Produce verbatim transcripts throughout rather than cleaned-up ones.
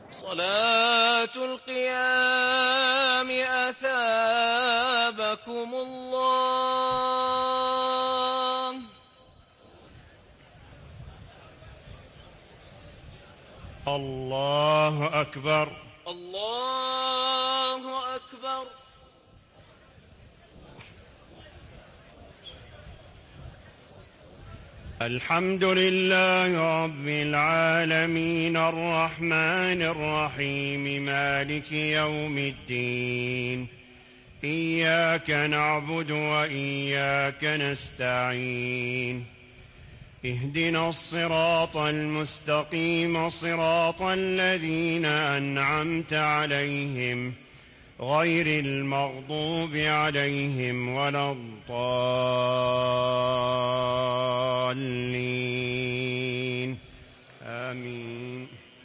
صلاة القيام أثابكم الله. الله أكبر. الله أكبر. الحمد لله رب العالمين الرحمن الرحيم مالك يوم الدين. إياك نعبد وإياك نستعين. اهدنا الصراط المستقيم صراط الذين أنعمت عليهم غير المغضوب عليهم ولا الضالين آمين.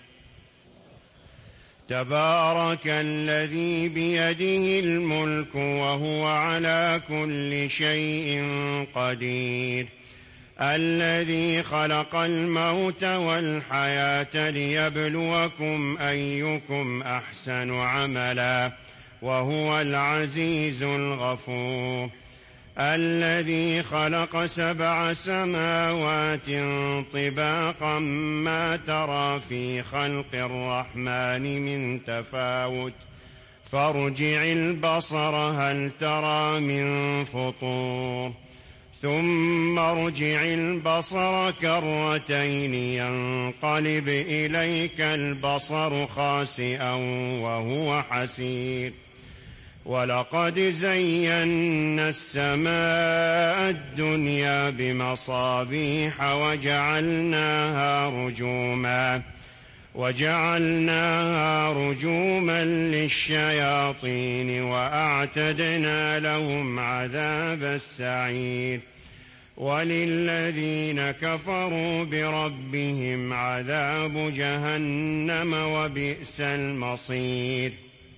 تبارك الذي بيده الملك وهو على كل شيء قدير. الذي خلق الموت والحياة ليبلوكم أيكم أحسن عملا وهو العزيز الغفور. الذي خلق سبع سماوات طباقا ما ترى في خلق الرحمن من تفاوت فارجع البصر هل ترى من فطور ثم ارجع البصر كرتين ينقلب إليك البصر خاسئا وهو حسير. ولقد زينا السماء الدنيا بمصابيح وجعلناها رجوما وجعلناها رجوما للشياطين وأعتدنا لهم عذاب السعير. وللذين كفروا بربهم عذاب جهنم وبئس المصير.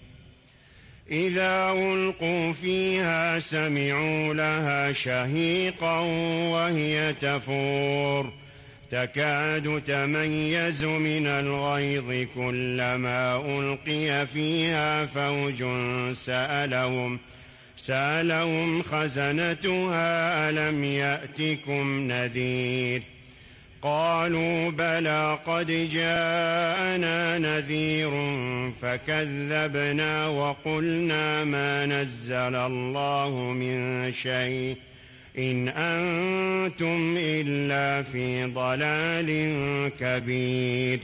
إذا ألقوا فيها سمعوا لها شهيقا وهي تفور تكاد تميز من الغيظ كلما ألقي فيها فوج سألهم سألهم خزنتها ألم يأتكم نذير قالوا بلى قد جاءنا نذير فكذبنا وقلنا ما نزل الله من شيء إن أنتم إلا في ضلال كبير.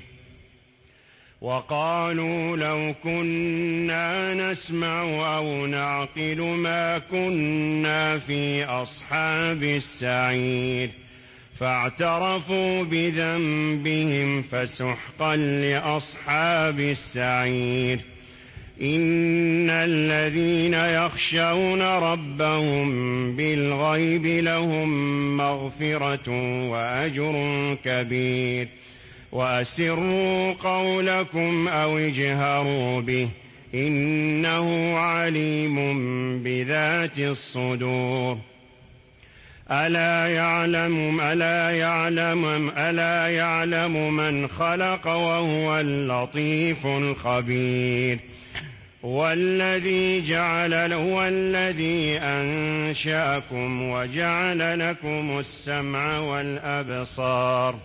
وقالوا لو كنا نسمع أو نعقل ما كنا في أصحاب السعير فاعترفوا بذنبهم فسحقا لأصحاب السعير. إن الذين يخشون ربهم بالغيب لهم مغفرة وأجر كبير. وأسروا قولكم أو اجهروا به إنه عليم بذات الصدور. ألا يعلم ألا يعلم ألا يعلم من خلق وهو اللطيف الخبير. والذي جعل هو الذي أنشأكم وجعل لكم السمع والأبصار.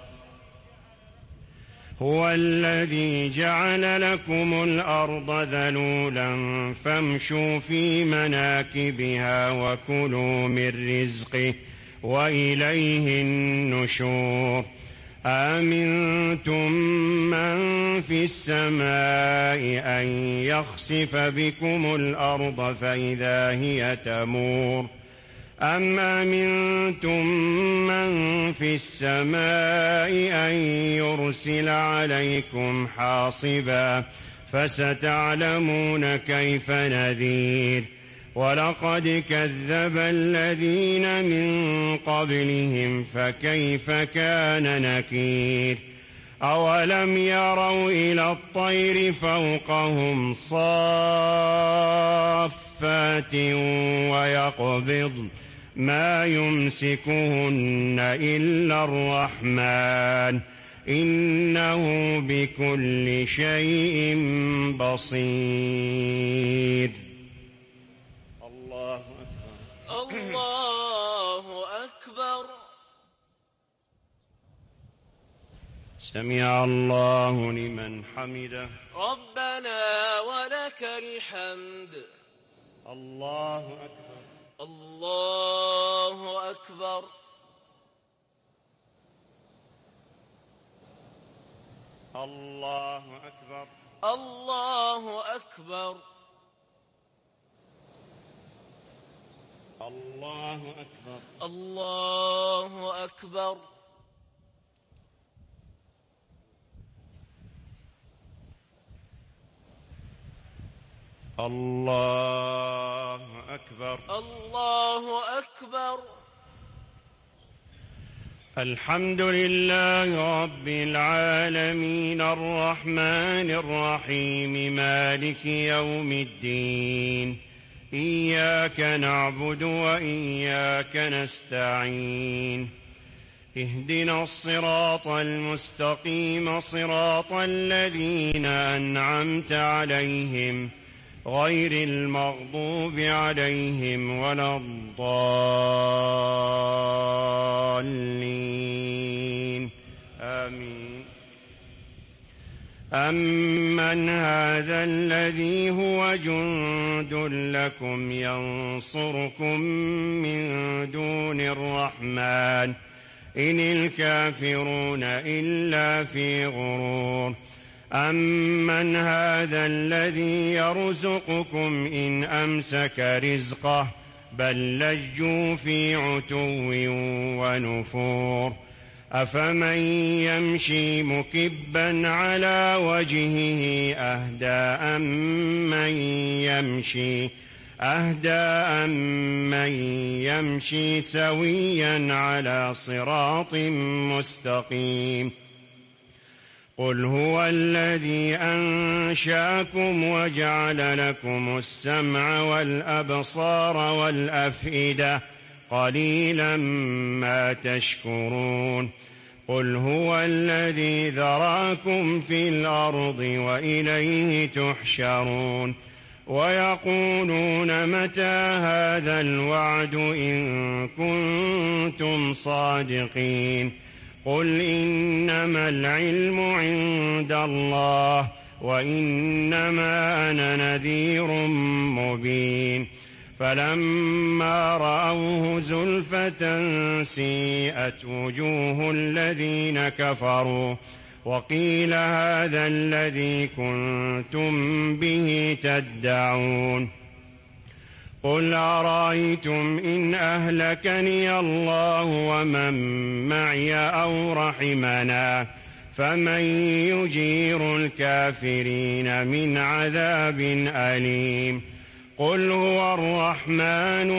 هو الذي جعل لكم الأرض ذلولا فامشوا في مناكبها وكلوا من رزقه وإليه النشور. آمنتم من في السماء أن يخسف بكم الأرض فإذا هي تمور أم أمنتم من في السماء أن يرسل عليكم حاصبا فستعلمون كيف نذير. ولقد كذب الذين من قبلهم فكيف كان نكير. أولم يروا إلى الطير فوقهم صافات ويقبضن ما يمسكهن إلا الرحمن إنه بكل شيء بصير. الله أكبر. الله أكبر. سمع الله لمن حمده. ربنا ولك الحمد. الله أكبر. الله أكبر. الله أكبر. الله أكبر. الله أكبر. الله أكبر. الله أكبر. الله أكبر. الحمد لله رب العالمين الرحمن الرحيم مالك يوم الدين إياك نعبد وإياك نستعين اهدنا الصراط المستقيم صراط الذين أنعمت عليهم غير المغضوب عليهم ولا الضالين آمين. أمن هذا الذي هو جند لكم ينصركم من دون الرحمن إن الكافرون إلا في غرور. أمن هذا الذي يرزقكم إن أمسك رزقه بل لجوا في عتو ونفور. أفمن يمشي مكبا على وجهه أهدى أمن يمشي أهدى أمن يمشي سويا على صراط مستقيم. قل هو الذي أنشأكم وجعل لكم السمع والأبصار والأفئدة قليلا ما تشكرون. قل هو الذي ذراكم في الأرض وإليه تحشرون. ويقولون متى هذا الوعد إن كنتم صادقين. قل إنما العلم عند الله وإنما أنا نذير مبين. فلما رأوه زلفة سيئت وجوه الذين كفروا وقيل هذا الذي كنتم به تدعون. قل أرأيتم إن أهلكني الله ومن معي أو رحمنا فمن يجير الكافرين من عذاب أليم. قل هو الرحمن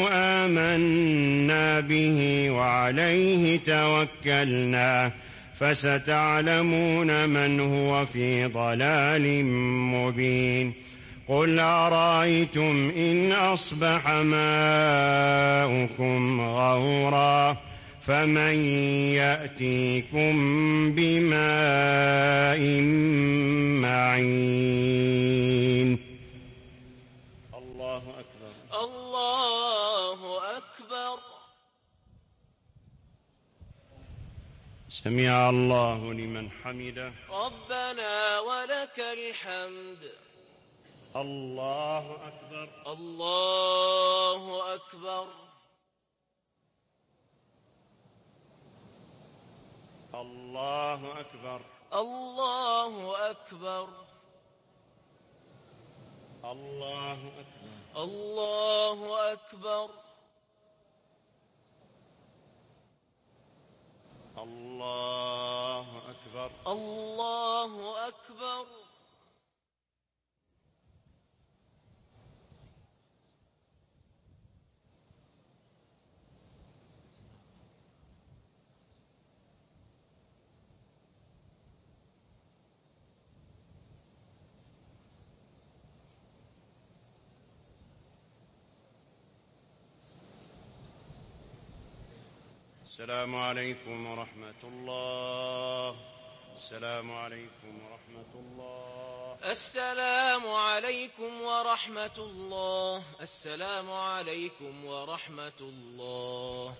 آمنا به وعليه توكلنا فستعلمون من هو في ضلال مبين. قل أرأيتم إن أصبح ماؤكم غورا فمن يأتيكم بماء معين. الله أكبر. الله أكبر. سمع الله لمن حمده. ربنا ولك الحمد. الله أكبر. الله أكبر. الله أكبر. الله أكبر. الله أكبر. الله أكبر. الله أكبر. الله أكبر. السلام عليكم ورحمة الله. السلام عليكم ورحمة الله. السلام عليكم ورحمة الله. السلام عليكم ورحمة الله.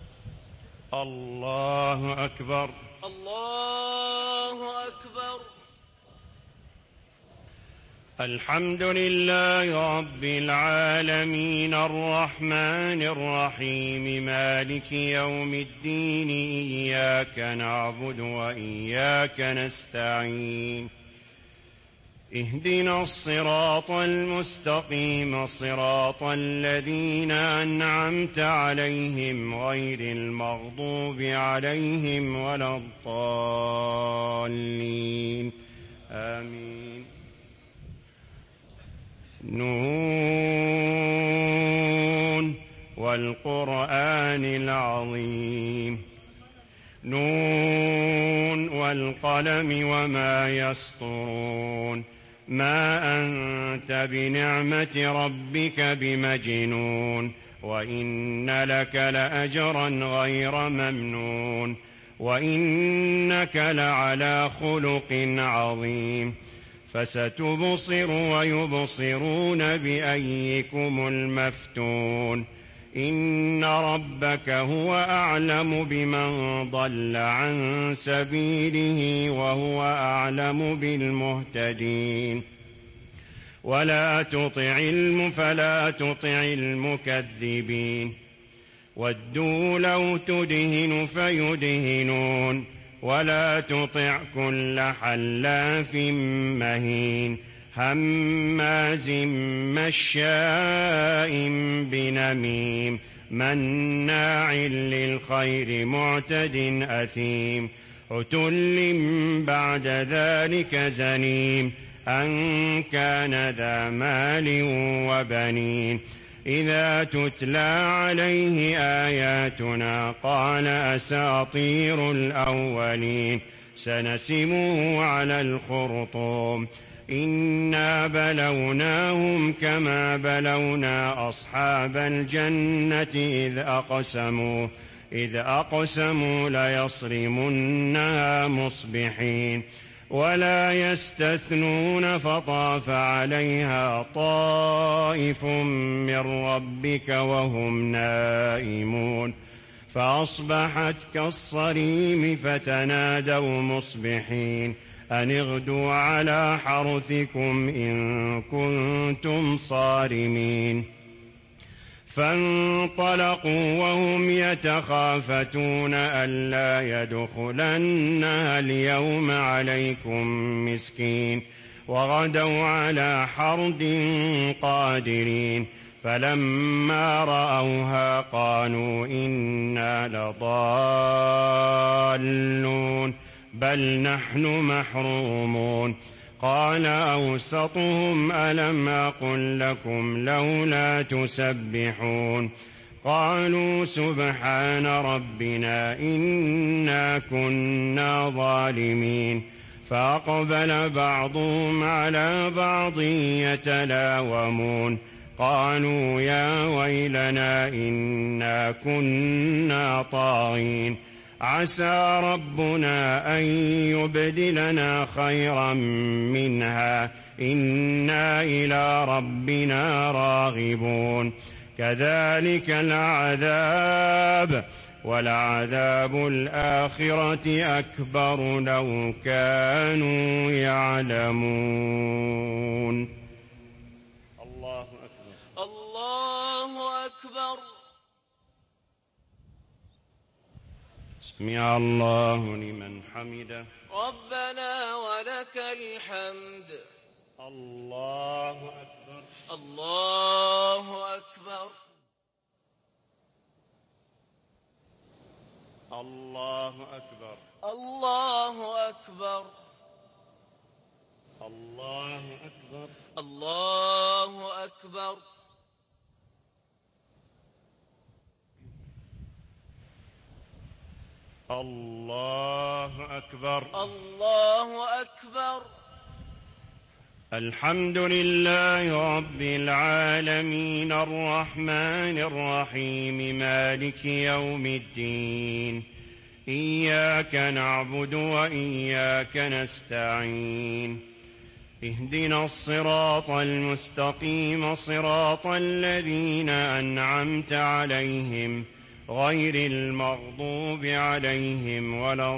الله أكبر. الله أكبر. الحمد لله رب العالمين الرحمن الرحيم مالك يوم الدين إياك نعبد وإياك نستعين اهدنا الصراط المستقيم صراط الذين أنعمت عليهم غير المغضوب عليهم ولا الضالين آمين. نون والقرآن العظيم. نون والقلم وما يسطرون. ما أنت بنعمة ربك بمجنون وإن لك لأجرا غير ممنون وإنك لعلى خلق عظيم. فستبصر ويبصرون بأيكم المفتون. إن ربك هو أعلم بمن ضل عن سبيله وهو أعلم بالمهتدين. ولا تطع الم فلا تطع المكذبين. ودوا لو تدهن فيدهنون. ولا تطع كل حلاف مهين هماز مشاء بنميم مناع للخير معتد أثيم عتل بعد ذلك زنيم أن كان ذا مال وبنين. إذا تتلى عليه آياتنا قال أساطير الأولين سنسمه على الخرطوم. إنا بلوناهم كما بلونا أصحاب الجنة إذ أقسموا إذ أقسموا ليصرمنها مصبحين ولا يستثنون فطاف عليها طائف من ربك وهم نائمون فأصبحت كالصريم فتنادوا مصبحين أن اغدوا على حرثكم إن كنتم صارمين. فانطلقوا وهم يتخافتون ألا يدخلنها اليوم عليكم مسكين وغدوا على حرد قادرين. فلما رأوها قالوا إنا لضالون بل نحن محرومون. قال أوسطهم ألم أقل لكم لولا تسبحون. قالوا سبحان ربنا إنا كنا ظالمين. فأقبل بعضهم على بعض يتلاومون قالوا يا ويلنا إنا كنا طاغين. عسى ربنا أن يبدلنا خيرا منها إنا إلى ربنا راغبون. كذلك العذاب ولعذاب الآخرة أكبر لو كانوا يعلمون. الله أكبر. الله أكبر. سمع الله لمن حمده. ربنا ولك الحمد. الله أكبر. الله أكبر. الله أكبر. الله أكبر. الله أكبر. الله أكبر. الله أكبر. الله أكبر. الحمد لله رب العالمين الرحمن الرحيم مالك يوم الدين إياك نعبد وإياك نستعين اهدنا الصراط المستقيم صراط الذين أنعمت عليهم غير المغضوب عليهم ولا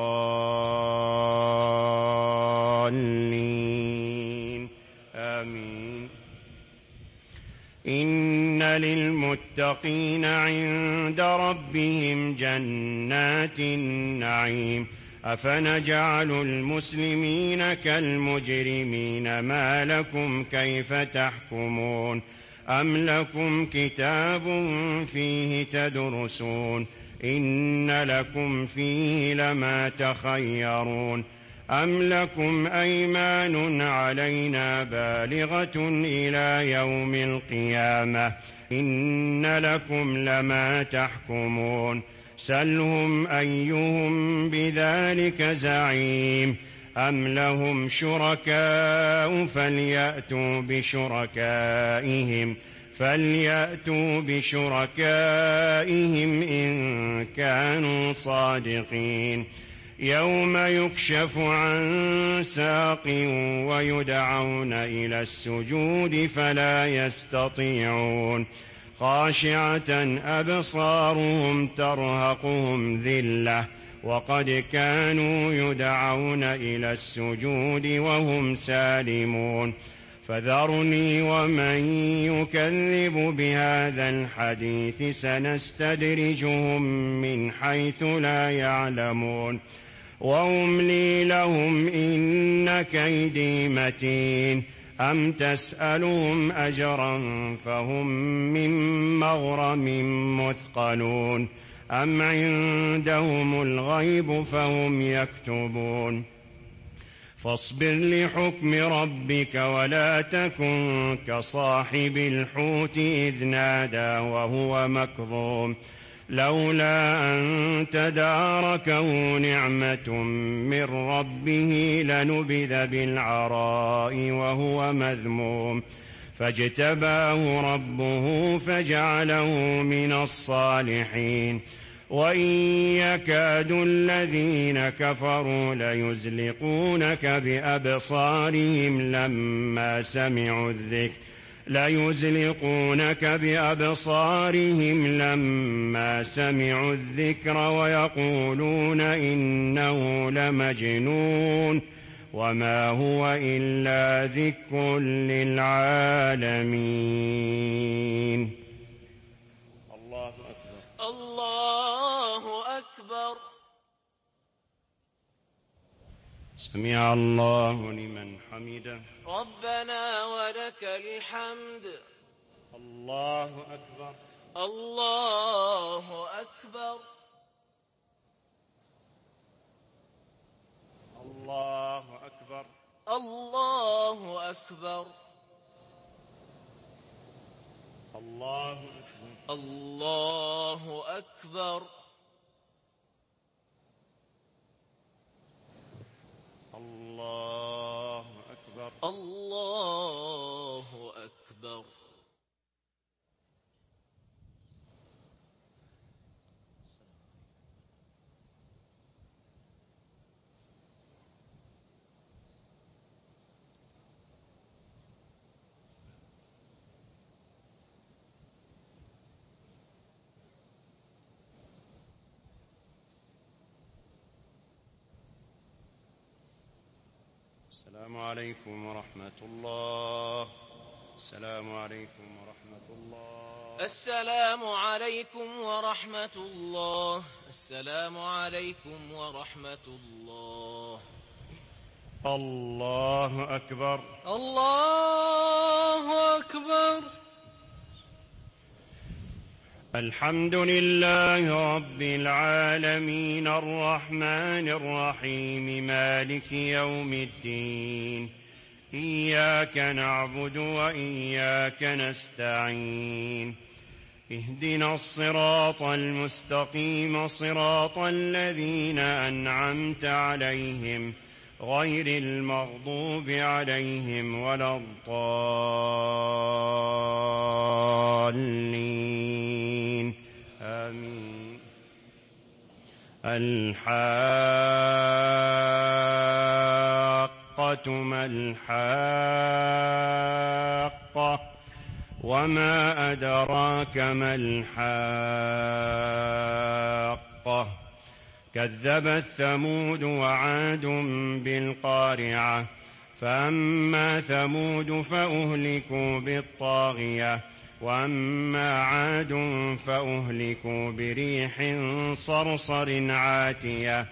الضالين آمين. إن للمتقين عند ربهم جنات النعيم أفنجعل المسلمين كالمجرمين ما لكم كيف تحكمون أم لكم كتاب فيه تدرسون إن لكم فيه لما تخيرون أم لكم أيمان علينا بالغة إلى يوم القيامة إن لكم لما تحكمون سلهم أيهم بذلك زعيم أم لهم شركاء فليأتوا بشركائهم فليأتوا بشركائهم إن كانوا صادقين يوم يكشف عن ساق ويدعون إلى السجود فلا يستطيعون خاشعة أبصارهم ترهقهم ذلة وقد كانوا يدعون إلى السجود وهم سالمون فذرني ومن يكذب بهذا الحديث سنستدرجهم من حيث لا يعلمون وأملي لهم إن كيدي متين أم تسألهم أجرا فهم من مغرم مثقلون أم عندهم الغيب فهم يكتبون فاصبر لحكم ربك ولا تكن كصاحب الحوت إذ نادى وهو مكظوم لولا أن تداركه نعمة من ربه لنبذ بالعراء وهو مذموم فاجتباه ربه فجعله من الصالحين وإن يكاد الذين كفروا ليزلقونك بأبصارهم لما سمعوا الذكر ليزلقونك بأبصارهم لما سمعوا الذكر ويقولون إنه لمجنون وما هو إلا ذكر للعالمين. الله أكبر. الله أكبر. سمع الله لمن حمده. ربنا ولك الحمد. الله أكبر. الله أكبر. الله أكبر. الله أكبر. الله أكبر. الله أكبر. الله أكبر. الله أكبر. السلام عليكم ورحمة الله. السلام عليكم ورحمة الله. السلام عليكم ورحمة الله. السلام عليكم ورحمة الله. الله أكبر. الله أكبر. الحمد لله رب العالمين الرحمن الرحيم مالك يوم الدين إياك نعبد وإياك نستعين اهدنا الصراط المستقيم صراط الذين أنعمت عليهم غير المغضوب عليهم ولا الضالين آمين. الحاقة ما الحاقة وما أدراك ما الحاقة كذبت ثمود وعاد بالقارعة فأما ثمود فأهلكوا بالطاغية وأما عاد فأهلكوا بريح صرصر عاتية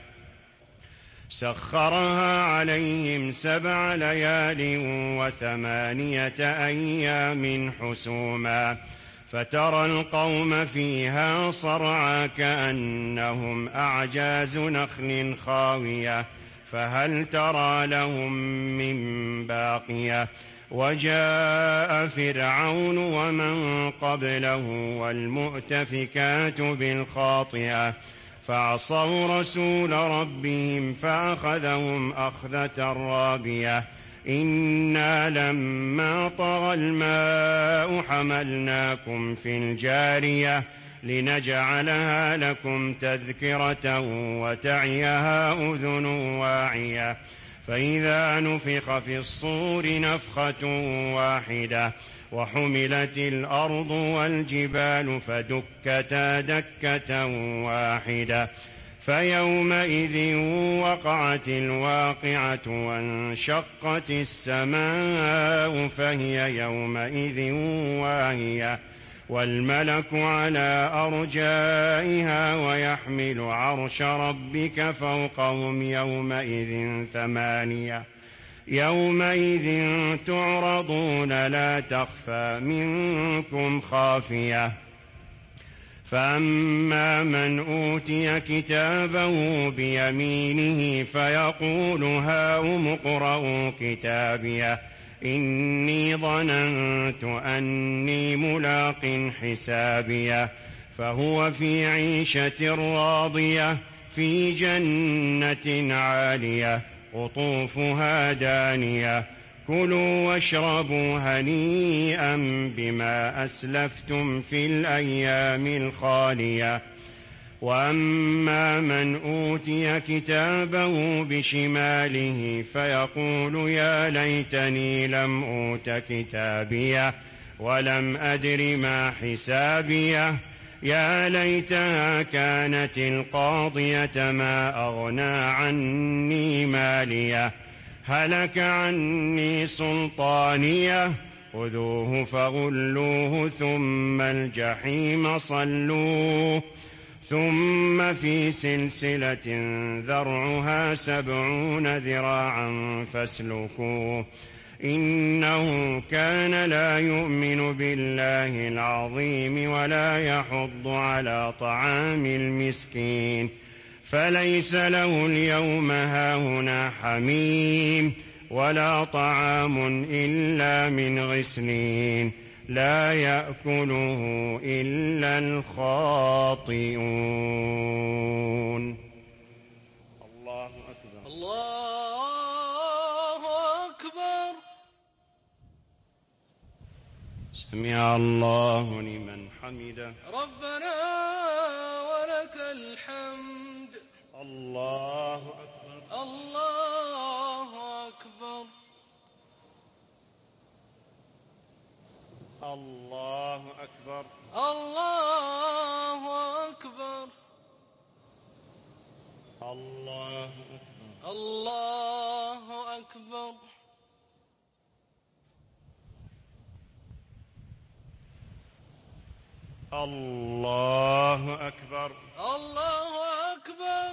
سخرها عليهم سبع ليال وثمانية أيام حسوما فترى القوم فيها صرعى كأنهم أعجاز نخل خاوية فهل ترى لهم من باقية وجاء فرعون ومن قبله والمؤتفكات بالخاطئة فعصوا رسول ربهم فأخذهم أخذة رابية إنا لما طغى الماء حملناكم في الجارية لنجعلها لكم تذكرة وتعيها أذن واعية فإذا نفخ في الصور نفخة واحدة وحملت الأرض والجبال فدكتا دكة واحدة فيومئذ وقعت الواقعة وانشقت السماء فهي يومئذ واهية والملك على أرجائها ويحمل عرش ربك فوقهم يومئذ ثمانية يومئذ تعرضون لا تخفى منكم خافية فأما من أوتي كتابه بيمينه فيقول هاؤم اقرءوا كتابيه إني ظننت أني ملاق حسابيه فهو في عيشة راضية في جنة عالية قطوفها دانية كلوا واشربوا هنيئا بما أسلفتم في الأيام الخالية وأما من أوتي كتابه بشماله فيقول يا ليتني لم أوت كتابيه ولم أدر ما حسابيه يا ليتها كانت القاضية ما أغنى عني ماليه هلك عني سلطانيه خذوه فغلوه ثم الجحيم صلوه ثم في سلسلة ذرعها سبعون ذراعا فاسلكوه إنه كان لا يؤمن بالله العظيم ولا يحض على طعام المسكين فليس له اليوم هاهنا حميم ولا طعام إلا من غسلين لا يأكله إلا الخاطئون. الله أكبر. الله أكبر. سمع الله لمن حمده. ربنا ولك الحمد. الله أكبر. الله أكبر. الله أكبر. الله أكبر. الله أكبر. الله أكبر. الله أكبر. الله أكبر.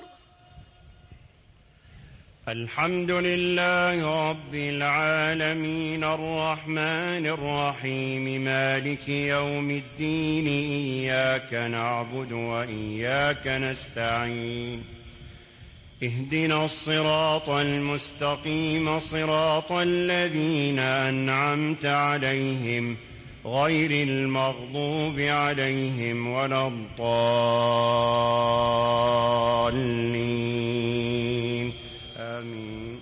الحمد لله رب العالمين الرحمن الرحيم مالك يوم الدين إياك نعبد وإياك نستعين اهدنا الصراط المستقيم صراط الذين أنعمت عليهم غير المغضوب عليهم ولا الضالين آمين.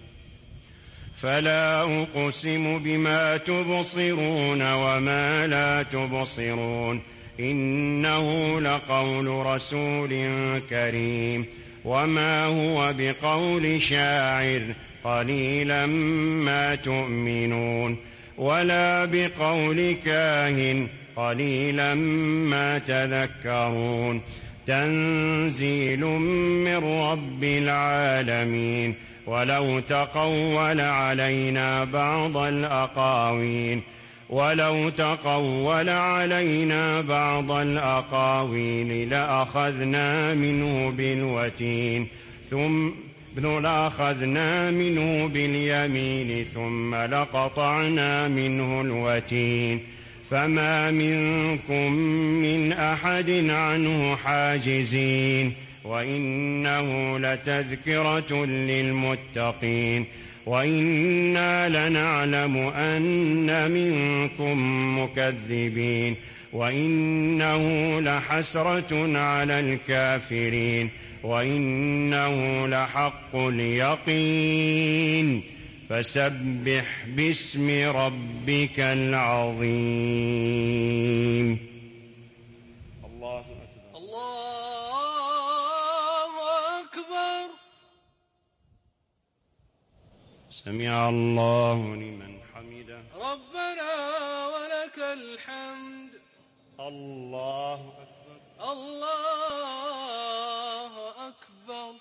فلا أقسم بما تبصرون وما لا تبصرون إنه لقول رسول كريم وما هو بقول شاعر قليلا ما تؤمنون ولا بقول كاهن قليلا ما تذكرون تنزيل من رب العالمين ولو تقول علينا بعض الأقاويل ولو تقول علينا بعض الأقاويل لأخذنا منه بالوتين ثم لأخذنا منه باليمين ثم لقطعنا منه الوتين فما منكم من أحد عنه حاجزين وإنه لتذكرة للمتقين وإنا لنعلم أن منكم مكذبين وإنه لحسرة على الكافرين وإنه لحق اليقين فسبح باسم ربك العظيم. الله أكبر. الله أكبر. سمع الله لمن حمده. ربنا ولك الحمد. الله أكبر. الله أكبر.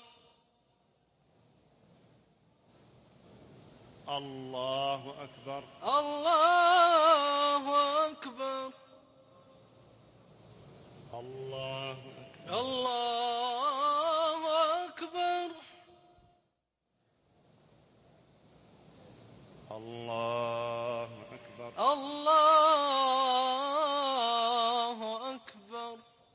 الله أكبر. الله أكبر. الله أكبر. الله أكبر. الله أكبر. الله أكبر.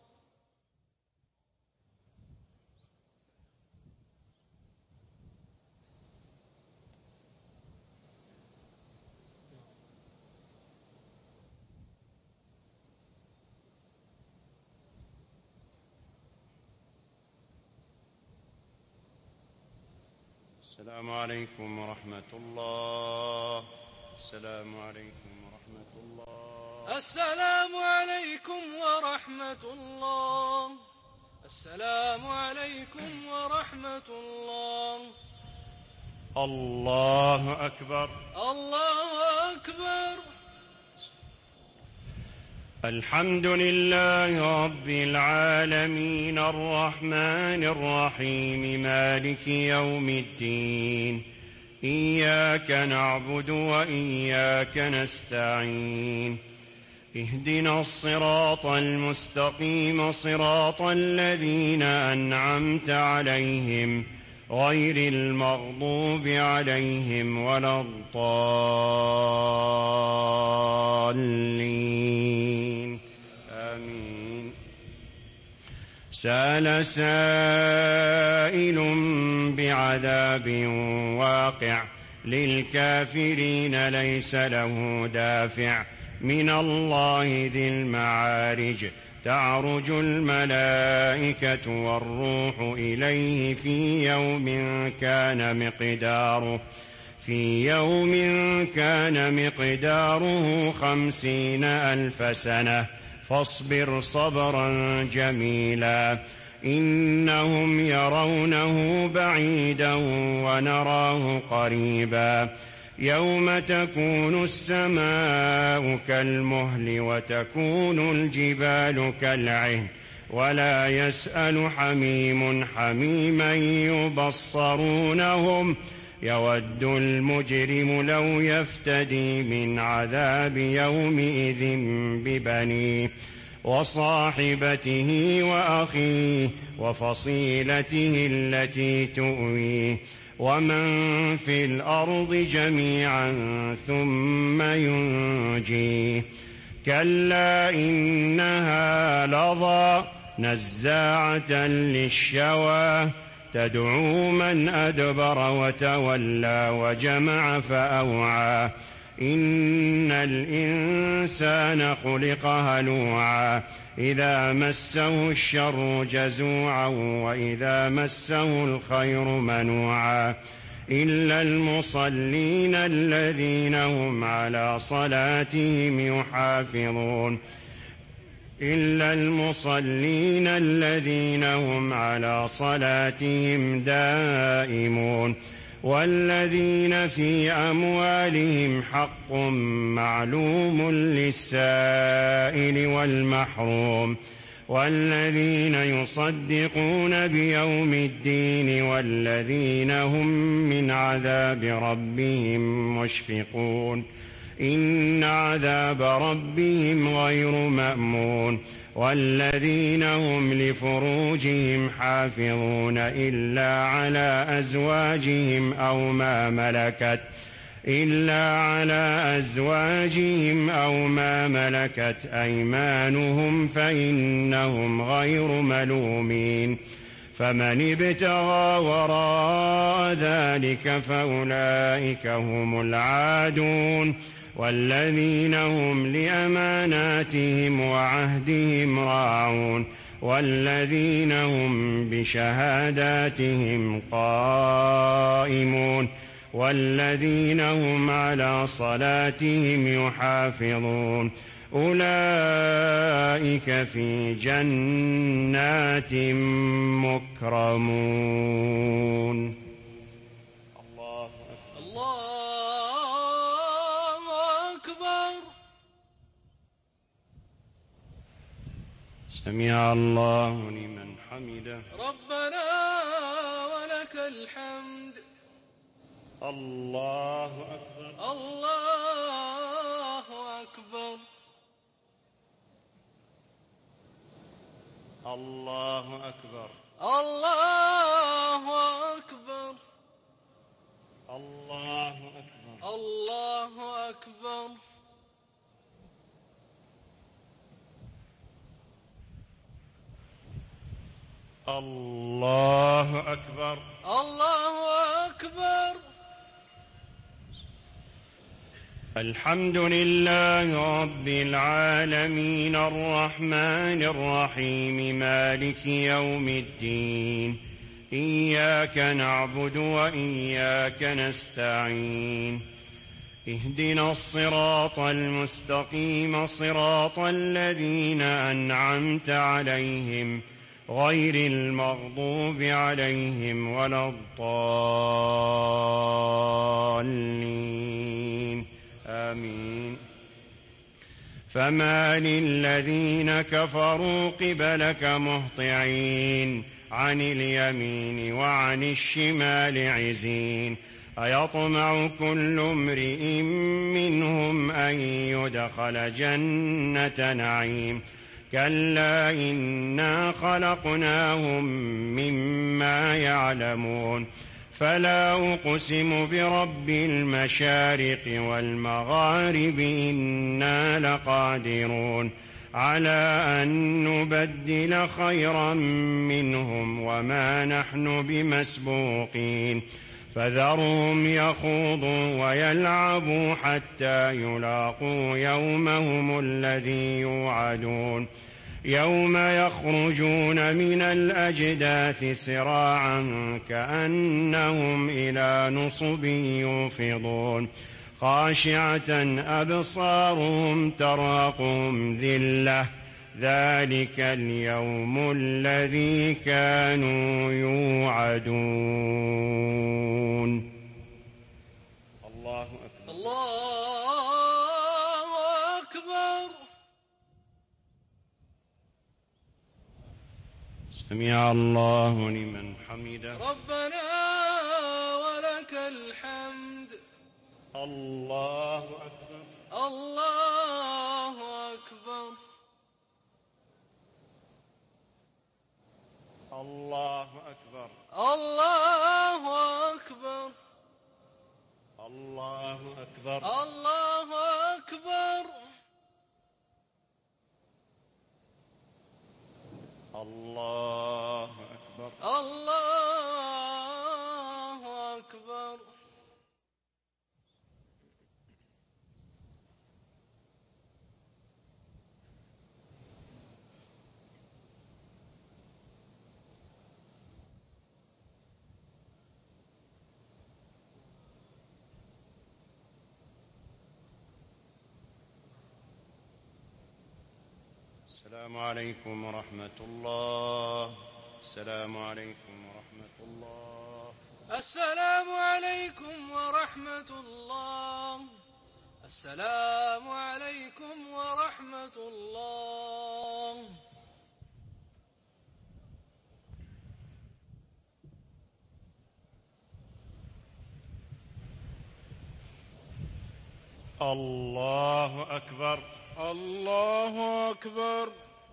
السلام عليكم ورحمة الله. السلام عليكم ورحمة الله. السلام عليكم ورحمة الله. السلام عليكم ورحمة الله. الله أكبر. الله أكبر. الحمد لله رب العالمين الرحمن الرحيم مالك يوم الدين إياك نعبد وإياك نستعين اهدنا الصراط المستقيم صراط الذين أنعمت عليهم غير المغضوب عليهم ولا الضالين آمين. سأل سائل بعذاب واقع للكافرين ليس له دافع من الله ذي المعارج تعرج الملائكة والروح إليه في يوم كان مقداره في يوم كان مقداره خمسين ألف سنة فاصبر صبرا جميلا إنهم يرونه بعيدا ونراه قريبا يوم تكون السماء كالمهل وتكون الجبال كالعهن ولا يسأل حميم حميما يبصرونهم يود المجرم لو يفتدي من عذاب يومئذ ببنيه وصاحبته وأخيه وفصيلته التي تؤويه ومن في الأرض جميعا ثم ينجيه كلا إنها لظى نزاعة للشوى تدعو من أدبر وتولى وجمع فأوعى إن الإنسان خلق هلوعا إذا مسه الشر جزوعا وإذا مسه الخير منوعا إلا المصلين الذين هم على صلاتهم يحافظون إلا المصلين الذين هم على صلاتهم دائمون والذين في أموالهم حق معلوم للسائل والمحروم والذين يصدقون بيوم الدين والذين هم من عذاب ربهم مشفقون إن عذاب ربهم غير مأمون والذين هم لفروجهم حافظون إلا على أزواجهم أو ما ملكت إلا على أزواجهم أو ما ملكت أيمانهم فإنهم غير ملومين فمن ابتغى وراء ذلك فأولئك هم العادون والذين هم لأماناتهم وعهدهم راعون والذين هم بشهاداتهم قائمون والذين هم على صلاتهم يحافظون أولئك في جنات مكرمون. الله أكبر. الله أكبر. سمع الله لمن حمده. ربنا ولك الحمد. الله أكبر. الله أكبر. الله أكبر. الله أكبر. الله أكبر. الله أكبر. الله أكبر. الله أكبر. الحمد لله رب العالمين الرحمن الرحيم مالك يوم الدين إياك نعبد وإياك نستعين اهدنا الصراط المستقيم صراط الذين أنعمت عليهم غير المغضوب عليهم ولا الضالين آمين. فما للذين كفروا قبلك مهطعين عن اليمين وعن الشمال عزين أيطمع كل امرئ منهم أن يدخل جنة نعيم كلا إنا خلقناهم مما يعلمون فلا أقسم برب المشارق والمغارب إنا لقادرون على أن نبدل خيرا منهم وما نحن بمسبوقين فذرهم يخوضوا ويلعبوا حتى يلاقوا يومهم الذي يوعدون يوم يخرجون من الأجداث سراعا كأنهم إلى نصب يوفضون خاشعة أبصارهم ترهقهم ذلة ذلك اليوم الذي كانوا يوعدون. الله أكبر. الله أكبر. سمع الله لمن حمده. ربنا ولك الحمد. الله أكبر. الله أكبر. الله أكبر. الله أكبر. الله أكبر. الله أكبر. الله أكبر. الله أكبر. السلام عليكم ورحمة الله. السلام عليكم ورحمة الله. السلام عليكم ورحمة الله. السلام عليكم ورحمة الله. الله أكبر. الله أكبر.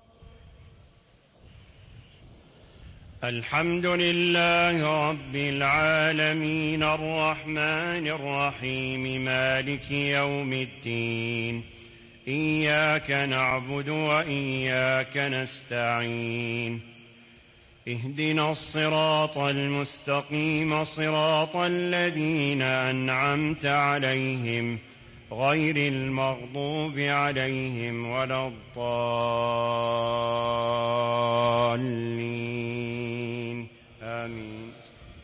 الحمد لله رب العالمين الرحمن الرحيم مالك يوم الدين. إياك نعبد وإياك نستعين. اهدنا الصراط المستقيم صراط الذين أنعمت عليهم غير المغضوب عليهم ولا الضالين آمين.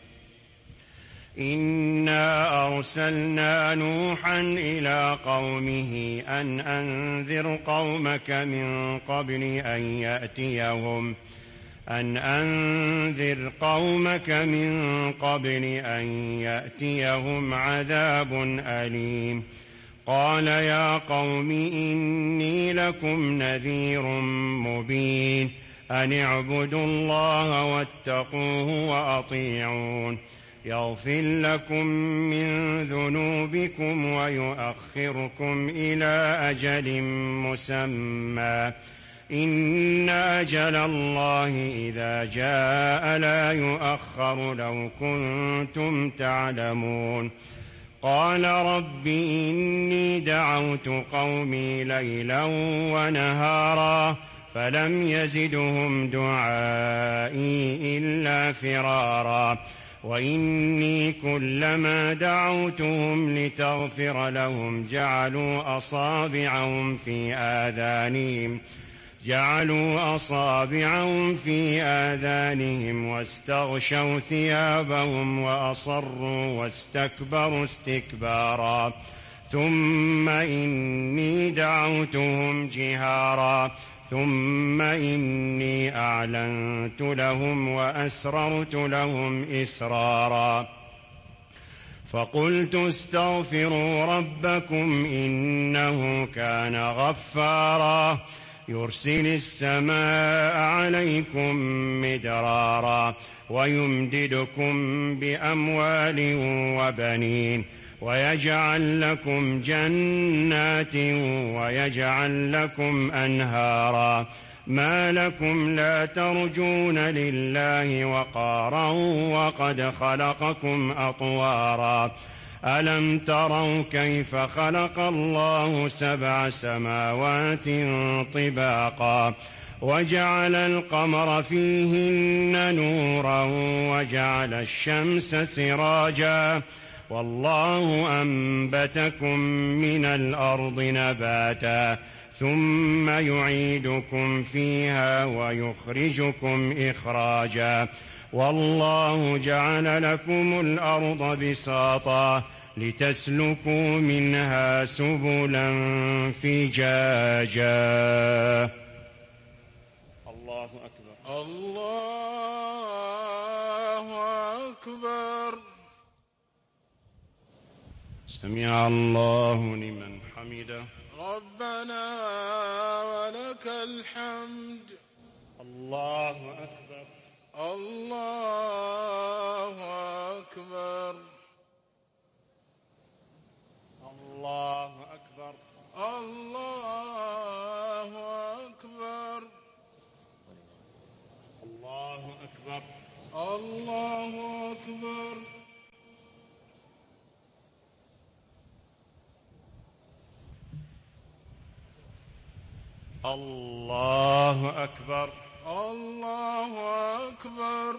إنا أرسلنا نوحا إلى قومه أن أنذر قومك من قبل أن يأتيهم أن أنذر قومك من قبل أن يأتيهم عذاب أليم. قال يا قوم إني لكم نذير مبين أن اعبدوا الله واتقوه وأطيعون يغفر لكم من ذنوبكم ويؤخركم إلى أجل مسمى إن أجل الله إذا جاء لا يؤخر لو كنتم تعلمون. قال رب إني دعوت قومي ليلا ونهارا فلم يزدهم دعائي إلا فرارا وإني كلما دعوتهم لتغفر لهم جعلوا أصابعهم في آذانهم جعلوا أصابعهم في آذانهم واستغشوا ثيابهم وأصروا واستكبروا استكبارا ثم إني دعوتهم جهارا ثم إني أعلنت لهم وأسررت لهم إسرارا فقلت استغفروا ربكم إنه كان غفارا يرسل السماء عليكم مدرارا ويمددكم بأموال وبنين ويجعل لكم جنات ويجعل لكم أنهارا ما لكم لا ترجون لله وقارا وقد خلقكم أطوارا ألم تروا كيف خلق الله سبع سماوات طباقا وجعل القمر فيهن نورا وجعل الشمس سراجا والله أنبتكم من الأرض نباتا ثم يعيدكم فيها ويخرجكم إخراجا والله جعل لكم الأرض بساطا لتسلكوا منها سبلا فجاجا. الله أكبر. الله أكبر. سمع الله لمن حمده. ربنا ولك الحمد. الله أكبر. الله أكبر. الله أكبر. الله أكبر. الله أكبر. الله أكبر. الله أكبر. الله أكبر.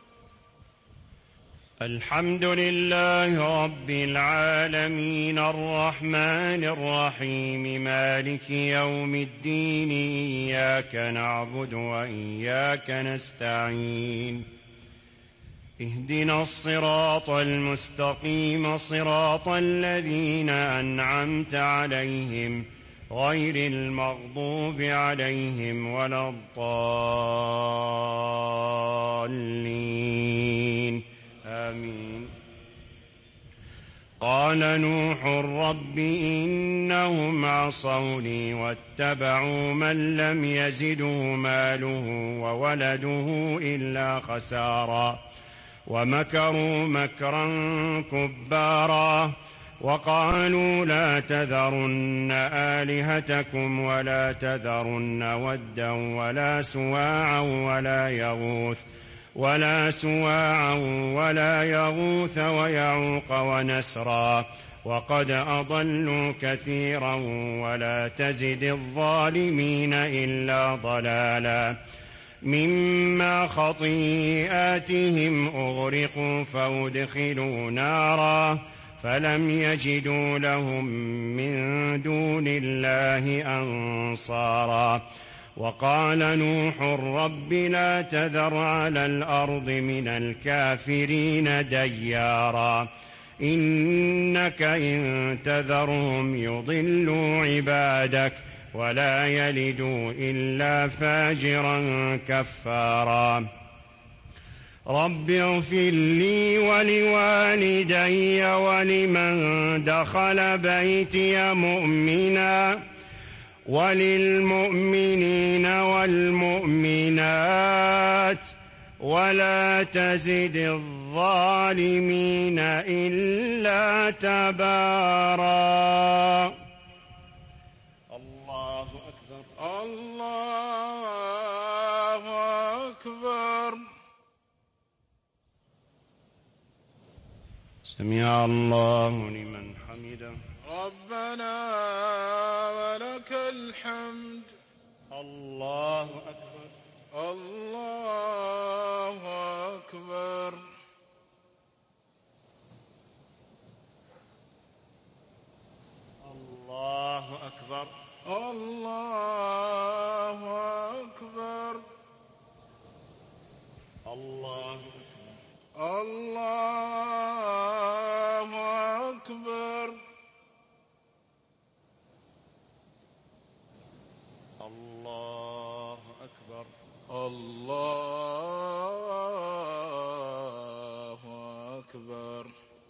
الحمد لله رب العالمين الرحمن الرحيم مالك يوم الدين إياك نعبد وإياك نستعين اهدنا الصراط المستقيم صراط الذين أنعمت عليهم غير المغضوب عليهم ولا الضالين آمين. قال نوح رب إنهم عصوني واتبعوا من لم يزده ماله وولده إلا خسارا ومكروا مكرا كبارا وقالوا لا تذرن آلهتكم ولا تذرن ودا ولا سواعا ولا يغوث ولا سواعا ولا يغوث ويعوق ونسرا وقد أضلوا كثيرا ولا تزد الظالمين إلا ضلالا مما خطيئاتهم أغرقوا فأدخلوا نارا فلم يجدوا لهم من دون الله أنصارا وقال نوح رب لا تذر على الأرض من الكافرين ديارا إنك إن تذرهم يضلوا عبادك ولا يلدوا إلا فاجرا كفارا رب اغفر لي ولوالدي ولمن دخل بيتي مؤمنا وللمؤمنين والمؤمنات ولا تزد الظالمين إلا تبارا. الله أكبر. الله أكبر. سمع الله لمن حمده. ربنا ولك الحمد. الله أكبر. الله أكبر. الله أكبر. الله أكبر. الله أكبر. الله أكبر. الله أكبر. الله أكبر.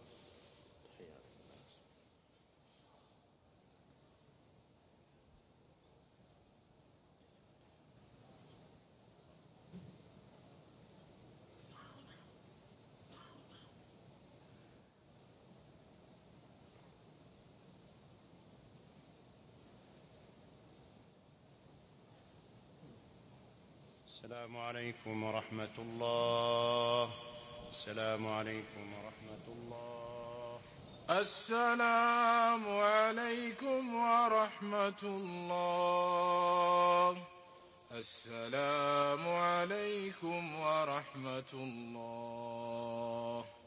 السلام عليكم ورحمة الله. السلام عليكم ورحمة الله. السلام عليكم ورحمة الله. السلام عليكم ورحمة الله.